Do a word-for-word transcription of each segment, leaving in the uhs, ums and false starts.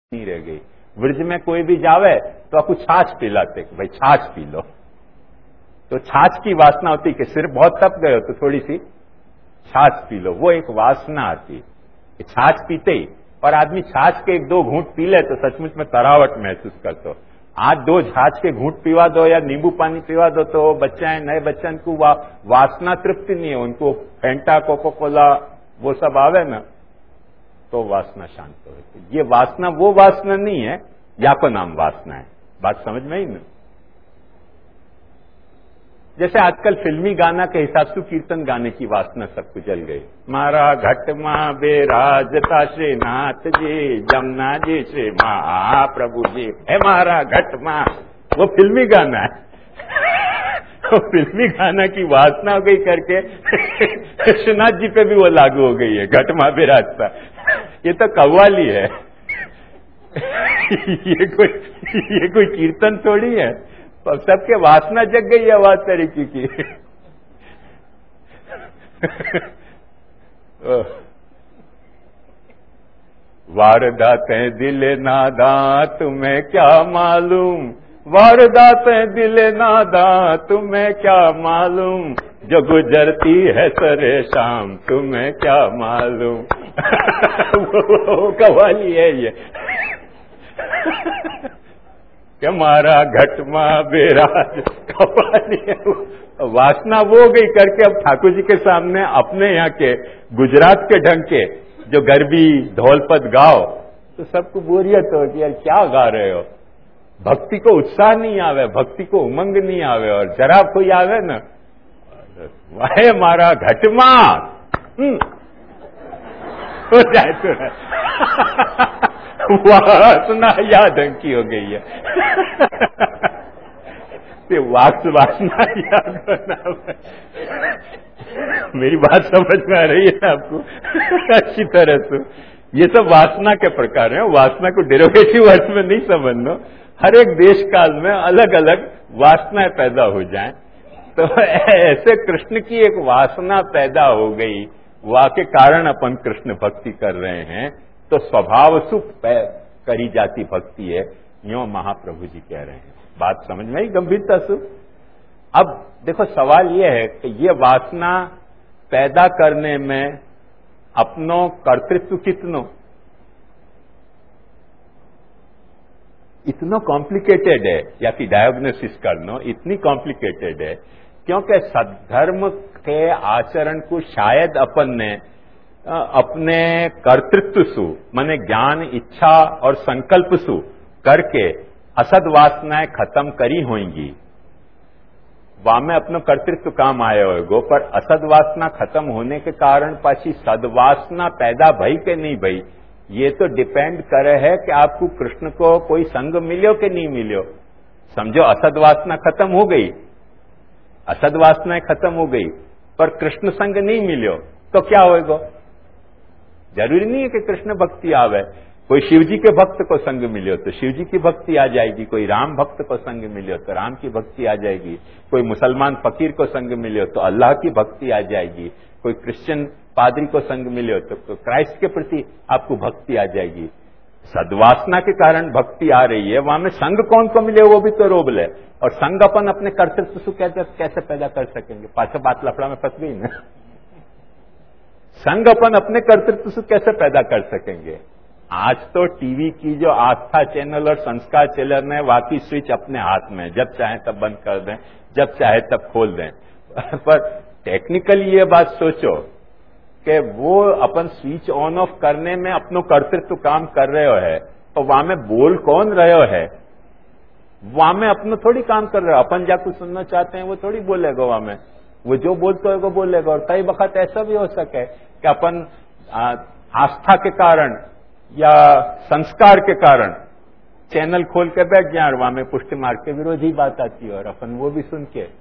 नहीं रह गई। ब्रज में कोई भी जावे तो आपको छाछ पिलाते, भाई छाछ पी लो। तो छाछ की वासना होती कि सिर बहुत तप गए हो तो थोड़ी सी छाछ पी लो, वो एक वासना आती कि छाछ पीते ही, और आदमी छाछ के एक दो घूंट पी ले तो सचमुच में तरावट महसूस करते हो। आज दो छाछ के घूंट पीवा दो या नींबू पानी पीवा दो तो बच्चे हैं, नए बच्चन को वा, वासना तृप्ति नहीं है, उनको फेंटा कोको कोला वो सब आवे ना तो वासना शांत हो। ये वासना वो वासना नहीं है, या को नाम वासना है। बात समझ में ही ना? जैसे आजकल फिल्मी गाना के हिसाब से कीर्तन गाने की वासना सबको जल गई। मारा घट मां बेराजता श्री नाथ जी, जमुना जी श्री महाप्रभु जी, है मारा घट मां, वो फिल्मी गाना है। तो फिल्मी गाना की वासना हो गई करके कृष्णनाथ जी पे भी वो लागू हो गई है, घट मां बेराजता। ये तो कव्वाली है। ये कोई ये कोई कीर्तन थोड़ी है। तो सबके वासना जग गई है आवाज तरीके की। वारदातें दिल नादा तुम्हें क्या मालूम, वारदातें दिल नादा तुम्हें क्या मालूम, जो गुजरती है सरे शाम तुम्हें क्या मालूम। वो कव्वाली है ये। क्या मारा घट मां बेराज, कव्वाली है। वासना वो गई करके अब ठाकुर जी के सामने अपने यहाँ के गुजरात के ढंग के जो गरबी ढोलपद गाओ तो सबको बोरियत हो कि यार क्या गा रहे हो। भक्ति को उत्साह नहीं आवे, भक्ति को उमंग नहीं आवे, और जरा कोई आवे ना वाहे मारा घट मां हो जाए तो वासना याद अंकी हो गई है। वाक्स वासना याद करना। मेरी बात समझ में आ रही है आपको अच्छी तरह से? ये सब वासना के प्रकार हैं। वासना को डेरोगेटिव अर्थ में नहीं समझना। हर एक देश काल में अलग अलग वासनाएं पैदा हो जाएं, तो ऐसे कृष्ण की एक वासना पैदा हो गई, वा के कारण अपन कृष्ण भक्ति कर रहे हैं, तो स्वभाव सुख करी जाती भक्ति है, यूं महाप्रभु जी कह रहे हैं। बात समझ में आई गंभीरता से? अब देखो सवाल यह है कि ये वासना पैदा करने में अपनो कर्तृत्व कितनो, इतना कॉम्प्लिकेटेड है, या कि डायग्नोसिस करना इतनी कॉम्प्लिकेटेड है, क्योंकि सद्धर्म के आचरण को शायद अपन ने अपने कर्तृत्व सु माने ज्ञान इच्छा और संकल्प सु करके असद वासनाएं खत्म करी होंगी, वहां में अपना कर्तृत्व काम आया होगा। पर असद वासना खत्म होने के कारण पाछी सदवासना पैदा भई के नहीं भई, ये तो डिपेंड करे है कि आपको कृष्ण को कोई संग मिलो कि नहीं मिलो। समझो असद वासना खत्म हो गई, असद वासनाएं खत्म हो गई, पर कृष्ण संग नहीं मिलो तो क्या होएगा? जरूरी नहीं है कि कृष्ण भक्ति आवे। कोई शिव जी के भक्त को संग मिलो तो शिव जी की भक्ति आ जाएगी, कोई राम भक्त को संग मिलो तो राम की भक्ति आ जाएगी, कोई मुसलमान फकीर को संग मिलो तो अल्लाह की भक्ति आ जाएगी, कोई क्रिश्चियन पादरी को संग मिलो तो क्राइस्ट के प्रति आपको भक्ति आ जाएगी। सद्वासना के कारण भक्ति आ रही है, वहां में संग कौन को मिले वो भी तो रोब ले। और संग अपन अपने कर्तृत्व से कैसे कैसे पैदा कर सकेंगे? पाछा बात लफड़ा में फंस गई ना। संग अपन अपने कर्तृत्व से कैसे पैदा कर सकेंगे? आज तो टीवी की जो आस्था चैनल और संस्कार चैनल है, वाकी स्विच अपने हाथ में, जब चाहे तब बंद कर दें, जब चाहे तब खोल दें। पर टेक्निकली ये बात सोचो कि वो अपन स्विच ऑन ऑफ करने में अपनो कर्तृत्व काम कर रहे हो है, तो वहां में बोल कौन रहे हो है? वहां में अपनो थोड़ी काम कर रहे हो। अपन जाकर सुनना चाहते हैं वो थोड़ी बोलेगा, वहां में वो जो बोलते होगा बोलेगा। और कई वक्त ऐसा भी हो सके कि अपन आस्था के कारण या संस्कार के कारण चैनल खोल के बैठ जाए और वहां में पुष्टि मार के विरोधी बात आती है, और अपन वो भी सुन के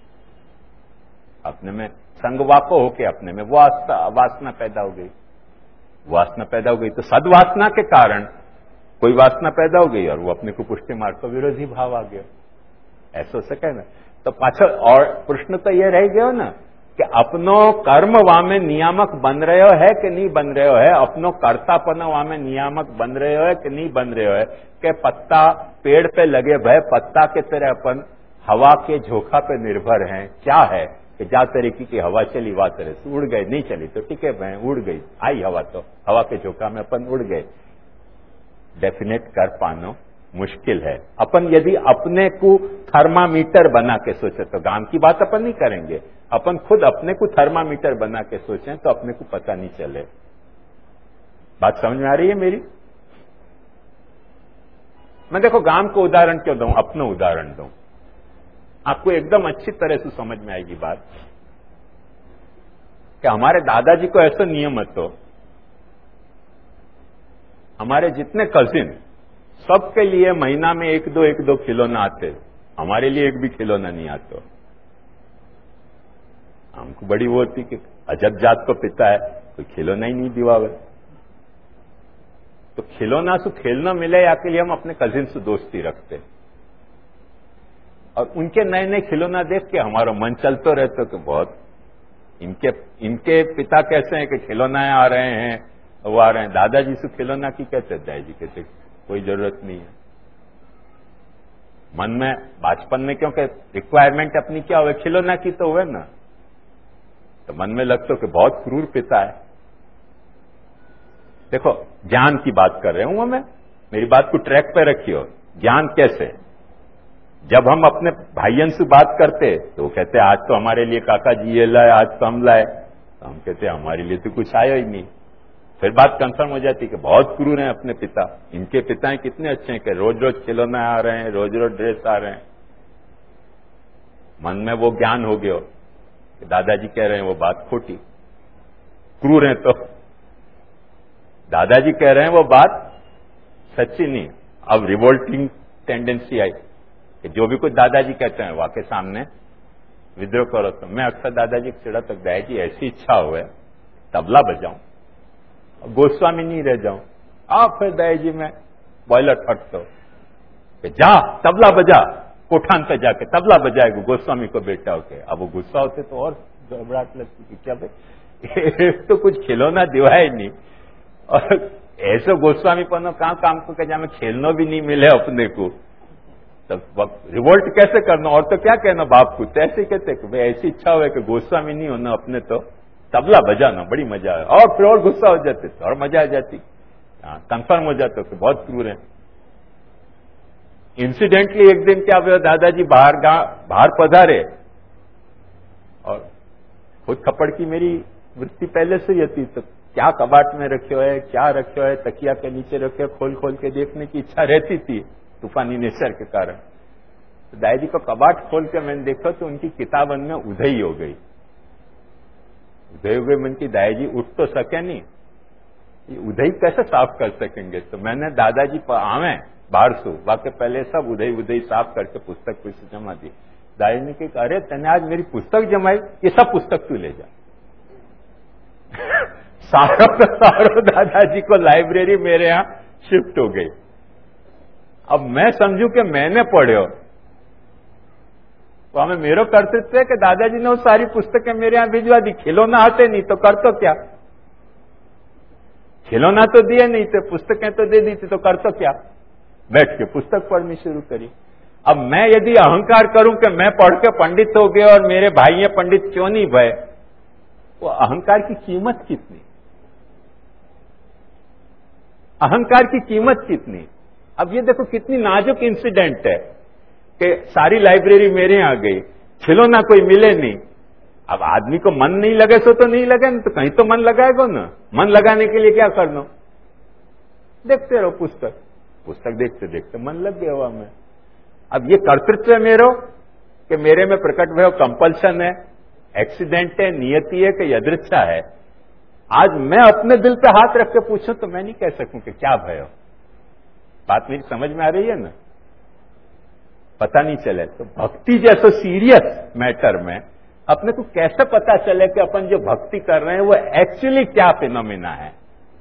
अपने में संगवाको होके अपने में वो वासना पैदा हो गई, वासना पैदा हो गई। तो सद्वासना के कारण कोई वासना पैदा हो गई और वो अपने को पुष्टि मार को विरोधी भाव आ गया। ऐसा हो सके ना? तो पाछा और प्रश्न तो ये रह गया ना कि अपनो कर्म वामे नियामक बन रहे है कि नहीं बन रहे है, अपनो कर्तापन वामे नियामक बन रहे है कि नहीं बन रहे है, कि पत्ता पेड़ पे लगे भय पत्ता के तरह अपन हवा के झोंका पे निर्भर हैं। क्या है कि जा तरीके की हवा चली वा तरह से उड़ गए, नहीं चली तो टिके भय, उड़ गई, आई हवा तो हवा के झोंका में अपन उड़ गए। डेफिनेट कर पाना मुश्किल है। अपन यदि अपने को थर्मामीटर बना के सोचे तो गांव की बात अपन नहीं करेंगे, अपन खुद अपने को थर्मामीटर बना के सोचें तो अपने को पता नहीं चले। बात समझ में आ रही है मेरी? मैं देखो गांव को उदाहरण क्यों दूं, अपना उदाहरण दूं, आपको एकदम अच्छी तरह से समझ में आएगी बात। कि हमारे दादाजी को ऐसा नियम तो हमारे जितने कजिन सबके लिए महीना में एक दो एक दो खिलौना आते, हमारे लिए एक भी खिलौना नहीं आता। हमको बड़ी वो होती कि अजब जात को पिता है, कोई खिलौना ही नहीं दिवावे। तो खिलौना से खेलना मिले या के लिए हम अपने कजिन से दोस्ती रखते, और उनके नए नए खिलौना देख के हमारा मन चलते रहता कि बहुत इनके इनके पिता कैसे हैं कि खिलौना आ रहे हैं, वो आ रहे हैं। दादाजी से खिलौना की कहते, दादाजी कहते कोई जरूरत नहीं है। मन में बचपन में क्योंकि रिक्वायरमेंट अपनी क्या हुए, खिलौना की तो हुए ना, तो मन में लगता कि बहुत क्रूर पिता है। देखो ज्ञान की बात कर रहे हूं मैं, मेरी बात को ट्रैक पे रखियो। ज्ञान कैसे, जब हम अपने भाइयों से बात करते तो वो कहते आज तो हमारे लिए काका जी ये लाए, आज तो हम लाए, तो हम कहते हमारे लिए तो कुछ आया ही नहीं। फिर बात कंफर्म हो जाती कि बहुत क्रूर हैं अपने पिता, इनके पिता कितने अच्छे हैं कि रोज रोज खिलौना आ रहे हैं, रोज रोज ड्रेस आ रहे हैं। मन में वो ज्ञान हो गया कि दादाजी कह रहे हैं वो बात खोटी, क्रूर है तो दादाजी कह रहे हैं वो बात सच्ची नहीं। अब रिवोल्टिंग टेंडेंसी आई कि जो भी कुछ दादाजी कहते हैं वाके सामने विद्रोह करो। तो मैं अक्सर दादाजी को चिड़ा तक दादाजी ऐसी इच्छा हुए तबला बजाऊं, गोस्वामी नहीं रह जाऊं। आप फिर दादाजी में बॉयलर फटतो कि जा तबला बजा, कोठान पे जाके तबला बजाएगा गोस्वामी को बेटा होके। अब वो गुस्सा होते तो और घबराहट लगती कि क्या भाई तो कुछ खिलौना दिवाए नहीं, और ऐसे गोस्वामी पनो कहां काम को जहां में खेलना भी नहीं मिले अपने को, तब रिवोल्ट कैसे करना। और तो क्या कहना बाप को, तो ऐसे कहते कि भाई ऐसी इच्छा हुआ कि गोस्वामी नहीं होना अपने, तो तबला बजाना बड़ी मजा आए। और फिर और गुस्सा हो जाते तो और मजा आ जाती, कंफर्म हो जाता कि बहुत क्रूर है। इंसिडेंटली एक दिन क्या हुआ, दादाजी बाहर बाहर पधारे, और खुद खपड़ की मेरी वृत्ति पहले से ही थी, तो क्या कबाट में रखे है, क्या रखे है, तकिया के नीचे रखे, खोल खोल के देखने की इच्छा रहती थी तूफानी नेचर के कारण। तो दादाजी को कबाट खोल के मैंने देखा तो उनकी किताबन में उधई हो गई। उधई हो गई मन की दादाजी उठ तो सके नहीं, ये उधई कैसे साफ कर सकेंगे। तो मैंने दादाजी पर आवे बाहर सु वाके पहले सब उधई उधई साफ करके पुस्तक फिर से जमा दी। दादाजी ने कहा अरे तने आज मेरी पुस्तक जमाई, ये सब पुस्तक तू ले जा। सारा सारो दादाजी को लाइब्रेरी मेरे यहां शिफ्ट हो गई। अब मैं समझू कि मैंने पढ़ो तो हमें मेरो कर्तव्य है कि दादाजी ने वो सारी पुस्तकें मेरे यहां भिजवा दी। खिलौना आते नहीं तो कर तो क्या, खिलौना तो दिए नहीं थे, पुस्तकें तो दे दी थी, तो कर तो क्या, बैठ के पुस्तक पढ़नी शुरू करी। अब मैं यदि अहंकार करूं कि मैं पढ़ के पंडित हो गया और मेरे भाई ये पंडित क्यों नहीं भय, वो अहंकार की कीमत कितनी, अहंकार की कीमत कितनी। अब ये देखो कितनी नाजुक इंसिडेंट है कि सारी लाइब्रेरी मेरे यहां आ गई, खिलौना कोई मिले नहीं। अब आदमी को मन नहीं लगे सो तो नहीं लगे ना, तो कहीं तो मन लगाएगा ना। मन लगाने के लिए क्या करना, देखते रहो पुस्तक, पुस्तक देखते देखते मन लग गया हुआ में। अब ये कर्तृत्व है मेरो कि मेरे में प्रकट भयो कंपल्शन है, एक्सीडेंट है, नियति है कि यदृच्छा है। आज मैं अपने दिल पे हाथ रख के पूछूं तो मैं नहीं कह सकूं कि क्या भयो। बात मेरी समझ में आ रही है ना, पता नहीं चले। तो भक्ति जैसे सीरियस मैटर में अपने को कैसे पता चले कि अपन जो भक्ति कर रहे हैं वो एक्चुअली क्या फिनोमिना है।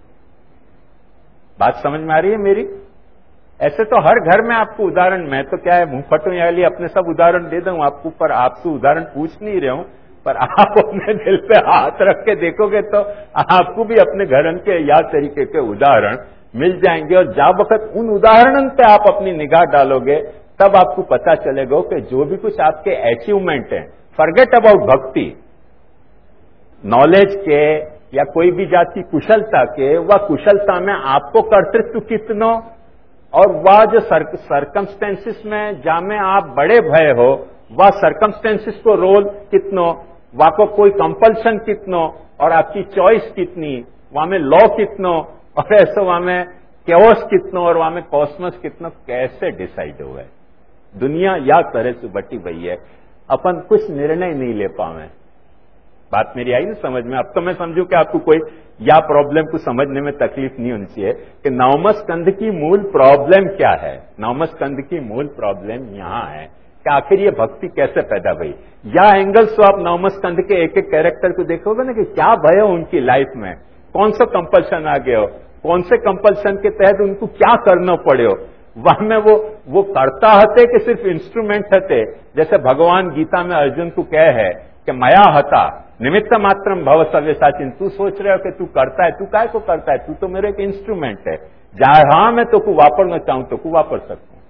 बात समझ में आ रही है मेरी? ऐसे तो हर घर में आपको उदाहरण, मैं तो क्या है मुंह फटो या लिए अपने सब उदाहरण दे दूं आपको, पर आपसे उदाहरण पूछ नहीं रहा हूं, पर आप अपने दिल पे हाथ रख के देखोगे तो आपको भी अपने घरन के या तरीके के उदाहरण मिल जाएंगे, और जा वक्त उन उदाहरण पे आप अपनी निगाह डालोगे तब आपको पता चलेगा कि जो भी कुछ आपके अचीवमेंट हैं, फॉरगेट अबाउट भक्ति, नॉलेज के या कोई भी जात की कुशलता के, वह कुशलता में आपको कर्तृत्व कितनो, और वह जो सर्कमस्टेंसेस में जामे आप बड़े भय हो, वह सर्कमस्टेंसेस को रोल कितनो, वहां को कोई कंपल्सन कितनो, और आपकी चॉइस कितनी, वहां में लॉ कितनो, और ऐसे वहां में केओस कितनो, और वहां में कॉस्मस कितनो, कैसे डिसाइड हुआ है। दुनिया या तरह से बटी हुई है, अपन कुछ निर्णय नहीं ले पावे। बात मेरी आई ना समझ में? अब तो मैं समझू कि आपको कोई या प्रॉब्लम को समझने में तकलीफ नहीं होनी चाहिए कि नवम स्कंध की मूल प्रॉब्लम क्या है। नवम स्कंध की मूल प्रॉब्लम यहां है कि आखिर ये भक्ति कैसे पैदा हुई। या एंगल्स तो आप नवम स्कंध के एक एक कैरेक्टर को देखोगे ना कि क्या भय हो उनकी लाइफ में, कौन सा कंपल्सन आ गया हो, कौन से कंपल्सन के तहत उनको क्या करना पड़े हो। वहां में वो वो करता हते कि सिर्फ इंस्ट्रूमेंट हते, जैसे भगवान गीता में अर्जुन को कह है कि मया हता निमित्त मात्रम भव सव्यसाचिन। तू सोच रहे हो कि तू करता है, तू काय को करता है, तू तो मेरे एक इंस्ट्रूमेंट है, जहां मैं तो को वापरना चाहूं तो को वापर सकता हूं।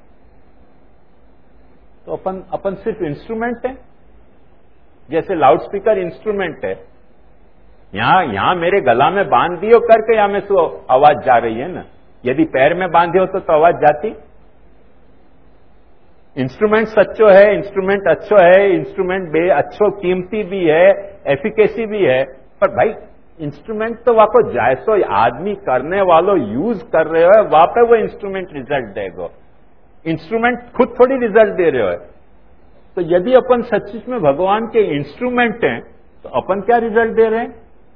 तो अपन अपन सिर्फ इंस्ट्रूमेंट है, जैसे लाउड स्पीकर इंस्ट्रूमेंट है। यहां यहां मेरे गला में बांध दियो करके यहां में तो आवाज जा रही है ना, यदि पैर में बांधे हो तो, तो आवाज जाती। इंस्ट्रूमेंट सच्चो है, इंस्ट्रूमेंट अच्छो है, इंस्ट्रूमेंट बे अच्छो कीमती भी है, एफिकेसी भी है, पर भाई इंस्ट्रूमेंट तो वहां को जैसो आदमी करने वालों यूज कर रहे हो वहां पे वो इंस्ट्रूमेंट रिजल्ट देगा। इंस्ट्रूमेंट खुद थोड़ी रिजल्ट दे रहे हो। तो यदि अपन सचमुच में भगवान के इंस्ट्रूमेंट हैं तो अपन क्या रिजल्ट दे रहे हैं?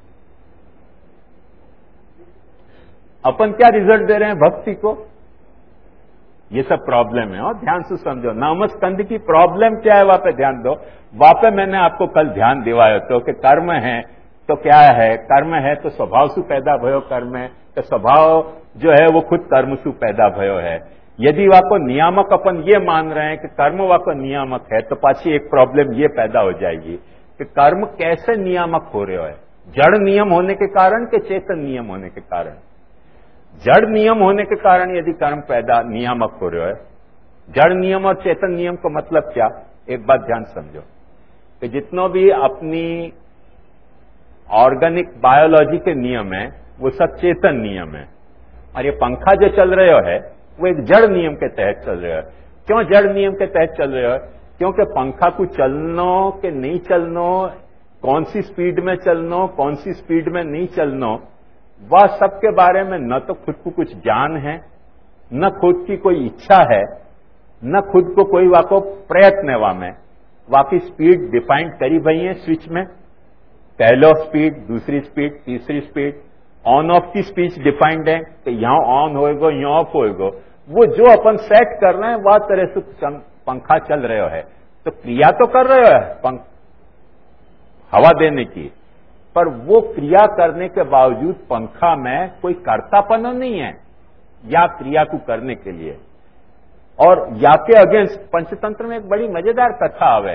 अपन क्या रिजल्ट दे रहे हैं भक्ति को? ये सब प्रॉब्लम है, और ध्यान से समझो। नवम स्कंध की प्रॉब्लम क्या है वहां पे ध्यान दो। वहां पे मैंने आपको कल ध्यान दिवाया तो कि कर्म है तो क्या है, कर्म है तो स्वभाव सु पैदा भयो कर्म है, तो स्वभाव जो है वो खुद कर्म सु पैदा भयो है। यदि वहां को नियामक अपन ये मान रहे हैं कि कर्म वहां को नियामक है, तो पाछी एक प्रॉब्लम ये पैदा हो जाएगी कि कर्म कैसे नियामक हो रहे हो है, जड़ नियम होने के कारण के चेतन नियम होने के कारण। जड़ नियम होने के कारण यदि कर्म पैदा नियामक हो रहे हो है, जड़ नियम और चेतन नियम का मतलब क्या? एक बात ध्यान समझो कि जितनों भी अपनी ऑर्गेनिक बायोलॉजी के नियम है वो सब चेतन नियम है, और ये पंखा जो चल रहे हो है वो एक जड़ नियम के तहत चल रहे हो। क्यों जड़ नियम के तहत चल रहे हो? क्योंकि पंखा को चलनो के नहीं चलनो, कौन सी स्पीड में चलनो, कौन सी स्पीड में नहीं चलनो, वह सबके बारे में न तो खुद को कुछ ज्ञान है, न खुद की कोई इच्छा है, न खुद को कोई वाको प्रयत्न है। वहां में वाकी स्पीड डिफाइन करी भई है स्विच में, पहलो स्पीड, दूसरी स्पीड, तीसरी स्पीड, ऑन ऑफ की स्पीच डिफाइंड है कि यहां ऑन होएगो, यहां ऑफ होएगो। वो जो अपन सेट कर रहे हैं वह तरह से पंखा चल रहे हो है। तो क्रिया तो कर रहे हो है पंख हवा देने की, पर वो क्रिया करने के बावजूद पंखा में कोई कर्तापन नहीं है या क्रिया को करने के लिए। और या के अगेंस्ट पंचतंत्र में एक बड़ी मजेदार कथा आवे,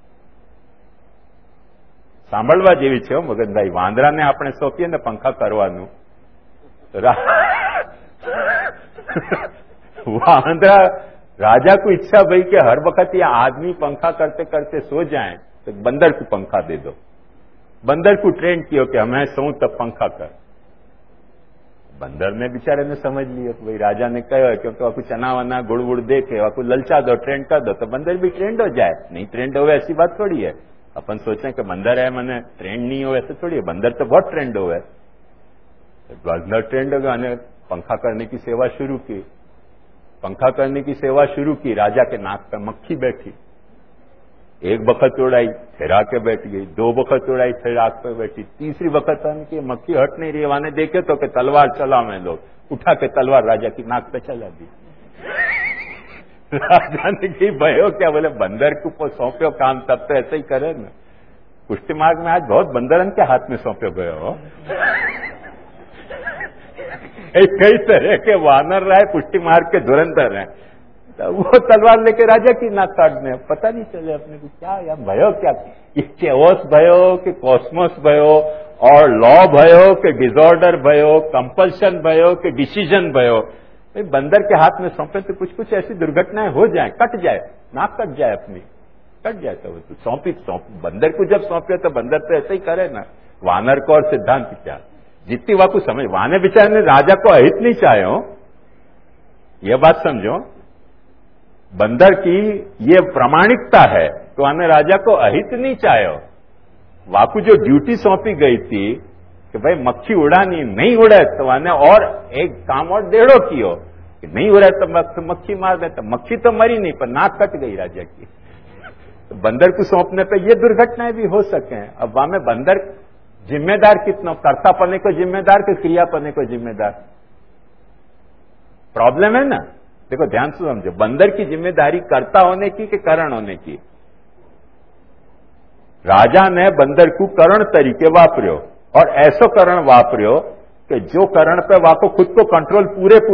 સાંભળવા જેવી છે મગનભાઈ। વાંદરાને આપણે સોંપીએ ને પંખા કરવાનું, વાંદરા राजा को इच्छा भई कि हर वक्त ये आदमी पंखा करते करते सो जाए तो बंदर को पंखा दे दो। बंदर को ट्रेन किया कि हमें सो तब पंखा कर। बंदर ने बेचारे ने समझ लिया कि भाई राजा ने कहा है क्योंकि वहां चना वना गुड़ गुड़ दे के वहां को ललचा दो, ट्रेंड कर दो, तो बंदर भी ट्रेंड हो जाए। नहीं ट्रेंड हो ऐसी बात थोड़ी है। अपन सोचते हैं कि बंदर है मैंने ट्रेंड नहीं हो, ऐसे थोड़ी है। बंदर तो बहुत ट्रेंड हो है। बंदर ट्रेंड हो गया, पंखा करने की सेवा शुरू की। पंखा करने की सेवा शुरू की, राजा के नाक पर मक्खी बैठी। एक बखत उड़ाई फिर आके बैठ गई, दो बखत उड़ाई फिर आग पे बैठी, तीसरी बखत की मक्खी हट नहीं रही। वाने देखे तो कि तलवार चला में लोग, उठा के तलवार राजा की नाक पे चला दी। राजा ने की भयो क्या, बोले बंदर को सौंप्यो काम तब तो ऐसे ही करे ना। पुष्टि मार्ग में आज बहुत बंदरन के हाथ में सौंप्यो गयो हो। कई तरह के वानर रहे, पुष्टि मार्ग के धुरंधर हैं। तो वो तलवार लेके राजा की नाक काटने, पता नहीं चले अपने को क्या या भयो क्या, ये चेओस भयो कि कॉस्मोस भयो, और लॉ भयो कि डिसऑर्डर भयो, कंपल्शन भयो कि डिसीजन भयो। भाई बंदर के हाथ में सौंपे तो कुछ कुछ ऐसी दुर्घटनाएं हो जाए, कट जाए, नाक कट जाए अपनी, कट जाए तो सौंपी सौंप बंदर को जब सौंपे तो बंदर तो ऐसे ही करे ना। वानर को और सिद्धांत क्या, जितनी वाकू समझ, वाने बेचारे ने राजा को अहित नहीं चाहे हो, यह बात समझो, बंदर की ये प्रामाणिकता है तो आने राजा को अहित नहीं चाहे हो। वाकू जो ड्यूटी सौंपी गई थी कि भाई मक्खी उड़ानी, नहीं उड़े तो आने और एक काम और डेढ़ो कियो कि नहीं उड़े तो मक्खी मार दे, तो मक्खी तो मरी नहीं पर नाक कट गई राजा की। तो बंदर को सौंपने पे ये दुर्घटनाएं भी हो सके। अब वहां में बंदर जिम्मेदार कितना, कर्ता पने को जिम्मेदार कि क्रिया पने को जिम्मेदार, प्रॉब्लम है ना। देखो ध्यान से समझो, बंदर की जिम्मेदारी कर्ता होने की कि करण होने की। राजा ने बंदर को करण तरीके वापरियो और ऐसो करण वापरियो कि जो करण पे वाको खुद को कंट्रोल पूरे